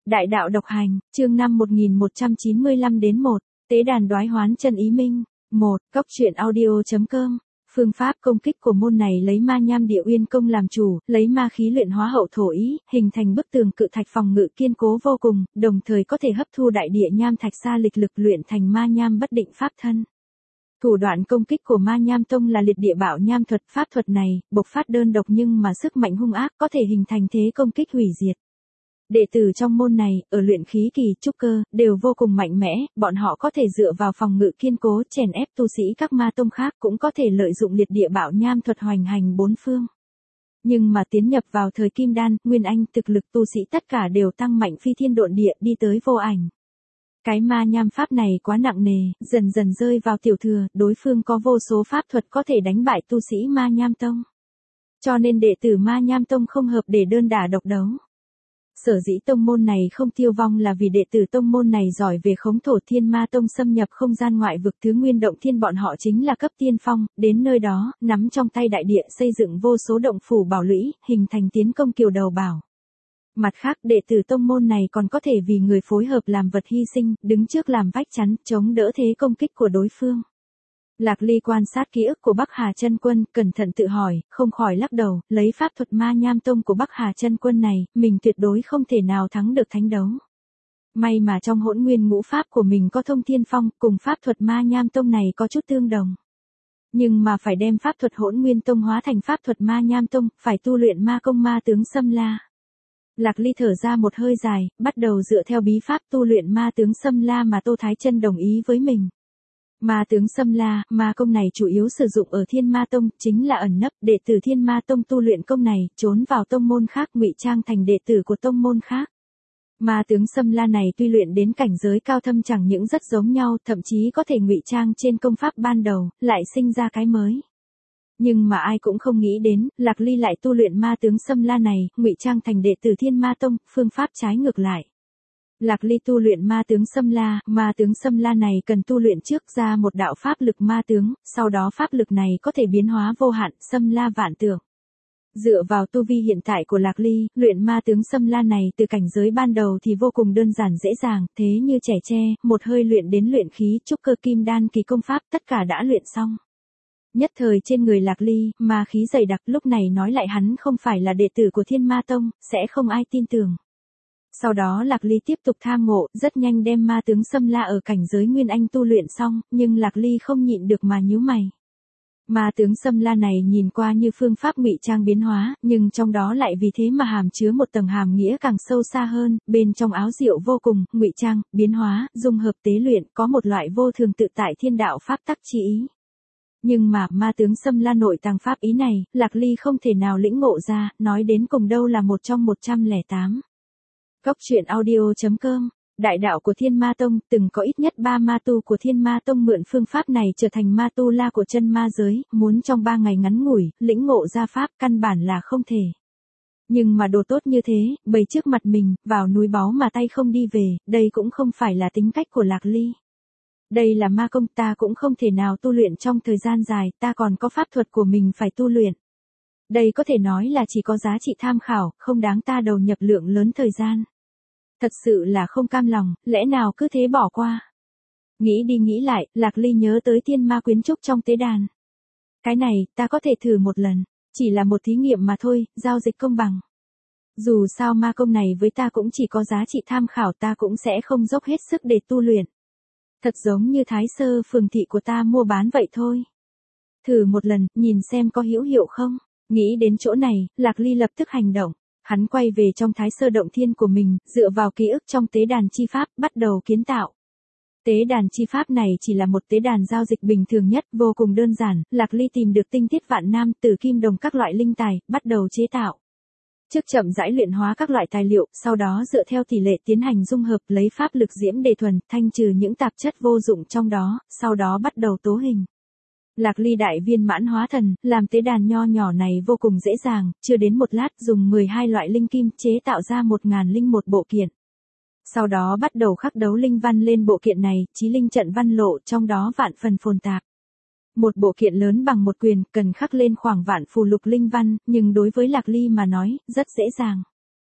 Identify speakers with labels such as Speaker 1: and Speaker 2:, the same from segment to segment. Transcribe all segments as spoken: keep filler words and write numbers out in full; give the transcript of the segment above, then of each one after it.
Speaker 1: Đại đạo độc hành, chương năm một nghìn một trăm chín mươi lăm đến một, tế đàn đoái hoán chân ý minh. một. Cốc truyện audio.com. Phương pháp công kích của môn này lấy ma nham địa uyên công làm chủ, lấy ma khí luyện hóa hậu thổ ý, hình thành bức tường cự thạch phòng ngự kiên cố vô cùng, đồng thời có thể hấp thu đại địa nham thạch xa lịch lực luyện thành ma nham bất định pháp thân. Thủ đoạn công kích của ma nham tông là liệt địa bạo nham thuật. Pháp thuật này, bộc phát đơn độc nhưng mà sức mạnh hung ác, có thể hình thành thế công kích hủy diệt. Đệ tử trong môn này, ở luyện khí kỳ, trúc cơ, đều vô cùng mạnh mẽ, bọn họ có thể dựa vào phòng ngự kiên cố chèn ép tu sĩ các ma tông khác, cũng có thể lợi dụng liệt địa bạo nham thuật hoành hành bốn phương. Nhưng mà tiến nhập vào thời kim đan, nguyên anh, thực lực tu sĩ tất cả đều tăng mạnh phi thiên độn địa đi tới vô ảnh. Cái ma nham pháp này quá nặng nề, dần dần rơi vào tiểu thừa, đối phương có vô số pháp thuật có thể đánh bại tu sĩ ma nham tông. Cho nên đệ tử ma nham tông không hợp để đơn đả độc đấu. Sở dĩ tông môn này không tiêu vong là vì đệ tử tông môn này giỏi về khống thổ. Thiên ma tông xâm nhập không gian ngoại vực thứ nguyên động thiên, bọn họ chính là cấp tiên phong, đến nơi đó, nắm trong tay đại địa xây dựng vô số động phủ bảo lũy, hình thành tiến công kiều đầu bảo. Mặt khác, đệ tử tông môn này còn có thể vì người phối hợp làm vật hy sinh, đứng trước làm vách chắn, chống đỡ thế công kích của đối phương. Lạc Ly quan sát ký ức của Bắc Hà Chân Quân, cẩn thận tự hỏi, không khỏi lắc đầu, lấy pháp thuật ma nham tông của Bắc Hà Chân Quân này, mình tuyệt đối không thể nào thắng được thánh đấu. May mà trong hỗn nguyên ngũ pháp của mình có thông thiên phong, cùng pháp thuật ma nham tông này có chút tương đồng. Nhưng mà phải đem pháp thuật hỗn nguyên tông hóa thành pháp thuật ma nham tông, phải tu luyện ma công ma tướng xâm la. Lạc Ly thở ra một hơi dài, bắt đầu dựa theo bí pháp tu luyện ma tướng xâm la mà Tô Thái Chân đồng ý với mình. Ma tướng xâm la, ma công này chủ yếu sử dụng ở Thiên Ma Tông, chính là ẩn nấp, đệ tử Thiên Ma Tông tu luyện công này, trốn vào tông môn khác ngụy trang thành đệ tử của tông môn khác. Ma tướng xâm la này tuy luyện đến cảnh giới cao thâm chẳng những rất giống nhau, thậm chí có thể ngụy trang trên công pháp ban đầu, lại sinh ra cái mới. Nhưng mà ai cũng không nghĩ đến, Lạc Ly lại tu luyện ma tướng xâm la này, ngụy trang thành đệ tử Thiên Ma Tông, phương pháp trái ngược lại. Lạc Ly tu luyện ma tướng xâm la, ma tướng xâm la này cần tu luyện trước ra một đạo pháp lực ma tướng, sau đó pháp lực này có thể biến hóa vô hạn, xâm la vạn tượng. Dựa vào tu vi hiện tại của Lạc Ly, luyện ma tướng xâm la này từ cảnh giới ban đầu thì vô cùng đơn giản dễ dàng, thế như trẻ tre, một hơi luyện đến luyện khí, trúc cơ kim đan kỳ công pháp, tất cả đã luyện xong. Nhất thời trên người Lạc Ly, ma khí dày đặc, lúc này nói lại hắn không phải là đệ tử của Thiên Ma Tông, sẽ không ai tin tưởng. Sau đó Lạc Ly tiếp tục tham ngộ, rất nhanh đem ma tướng xâm la ở cảnh giới nguyên anh tu luyện xong, nhưng Lạc Ly không nhịn được mà nhíu mày. Ma tướng xâm la này nhìn qua như phương pháp ngụy trang biến hóa, nhưng trong đó lại vì thế mà hàm chứa một tầng hàm nghĩa càng sâu xa hơn, bên trong áo diệu vô cùng, ngụy trang, biến hóa, dung hợp tế luyện, có một loại vô thường tự tại thiên đạo pháp tắc chi ý. Nhưng mà, ma tướng xâm la nội tàng pháp ý này, Lạc Ly không thể nào lĩnh ngộ ra, nói đến cùng đâu là một trong một trăm lẻ tám. Cốc truyện audio.com. Đại đạo của Thiên Ma Tông, từng có ít nhất ba ma tu của Thiên Ma Tông mượn phương pháp này trở thành ma tu la của chân ma giới, muốn trong ba ngày ngắn ngủi, lĩnh ngộ ra pháp căn bản là không thể. Nhưng mà đồ tốt như thế, bày trước mặt mình, vào núi báu mà tay không đi về, đây cũng không phải là tính cách của Lạc Ly. Đây là ma công, ta cũng không thể nào tu luyện trong thời gian dài, ta còn có pháp thuật của mình phải tu luyện. Đây có thể nói là chỉ có giá trị tham khảo, không đáng ta đầu nhập lượng lớn thời gian. Thật sự là không cam lòng, lẽ nào cứ thế bỏ qua. Nghĩ đi nghĩ lại, Lạc Ly nhớ tới thiên ma quyến trúc trong tế đàn. Cái này, ta có thể thử một lần, chỉ là một thí nghiệm mà thôi, giao dịch công bằng. Dù sao ma công này với ta cũng chỉ có giá trị tham khảo, ta cũng sẽ không dốc hết sức để tu luyện. Thật giống như Thái Sơ phường thị của ta mua bán vậy thôi. Thử một lần, nhìn xem có hữu hiệu không. Nghĩ đến chỗ này, Lạc Ly lập tức hành động. Hắn quay về trong Thái Sơ động thiên của mình, dựa vào ký ức trong tế đàn chi pháp, bắt đầu kiến tạo. Tế đàn chi pháp này chỉ là một tế đàn giao dịch bình thường nhất, vô cùng đơn giản, Lạc Ly tìm được tinh tiết vạn nam, từ kim đồng các loại linh tài, bắt đầu chế tạo. Trước chậm rãi luyện hóa các loại tài liệu, sau đó dựa theo tỷ lệ tiến hành dung hợp, lấy pháp lực diễm đề thuần, thanh trừ những tạp chất vô dụng trong đó, sau đó bắt đầu tố hình. Lạc Ly đại viên mãn hóa thần, làm tế đàn nho nhỏ này vô cùng dễ dàng, chưa đến một lát dùng mười hai loại linh kim chế tạo ra một nghìn linh một bộ kiện. Sau đó bắt đầu khắc đấu linh văn lên bộ kiện này, chí linh trận văn lộ, trong đó vạn phần phồn tạp. Một bộ kiện lớn bằng một quyền, cần khắc lên khoảng vạn phù lục linh văn, nhưng đối với Lạc Ly mà nói, rất dễ dàng.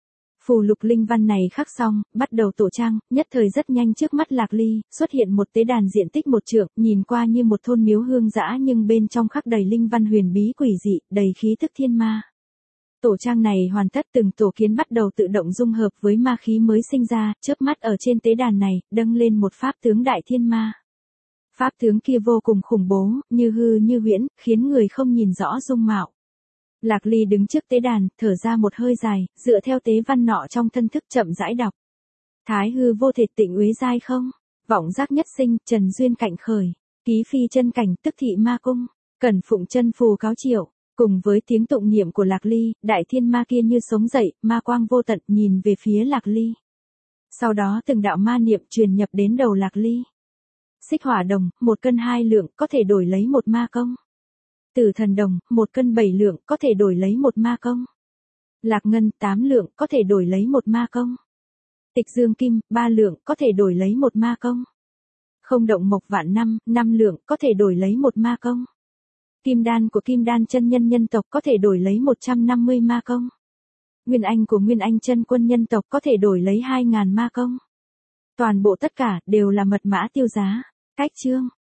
Speaker 1: Phù lục linh văn này khắc xong, bắt đầu tổ trang, nhất thời rất nhanh trước mắt Lạc Ly, xuất hiện một tế đàn diện tích một trượng, nhìn qua như một thôn miếu hương dã nhưng bên trong khắc đầy linh văn huyền bí quỷ dị, đầy khí tức thiên ma. Tổ trang này hoàn tất, từng tổ kiến bắt đầu tự động dung hợp với ma khí mới sinh ra, chớp mắt ở trên tế đàn này, dâng lên một pháp tướng đại thiên ma. Pháp tướng kia vô cùng khủng bố, như hư như huyễn, khiến người không nhìn rõ dung mạo. Lạc Ly đứng trước tế đàn, thở ra một hơi dài, dựa theo tế văn nọ trong thân thức chậm rãi đọc. Thái hư vô thể tịnh uế giai không, vọng giác nhất sinh, trần duyên cạnh khởi, ký phi chân cảnh tức thị ma cung, cẩn phụng chân phù cáo triệu. Cùng với tiếng tụng niệm của Lạc Ly, đại thiên ma kia như sống dậy, ma quang vô tận nhìn về phía Lạc Ly. Sau đó từng đạo ma niệm truyền nhập đến đầu Lạc Ly. Xích hỏa đồng, một cân hai lượng, có thể đổi lấy một ma công. Tử thần đồng, một cân bảy lượng, có thể đổi lấy một ma công. Lạc ngân, tám lượng, có thể đổi lấy một ma công. Tịch dương kim, ba lượng, có thể đổi lấy một ma công. Không động mộc vạn năm, năm lượng, có thể đổi lấy một ma công. Kim đan của kim đan chân nhân nhân tộc có thể đổi lấy một trăm năm mươi ma công. Nguyên anh của nguyên anh chân quân nhân tộc có thể đổi lấy hai nghìn ma công. Toàn bộ tất cả đều là mật mã tiêu giá. Cách chương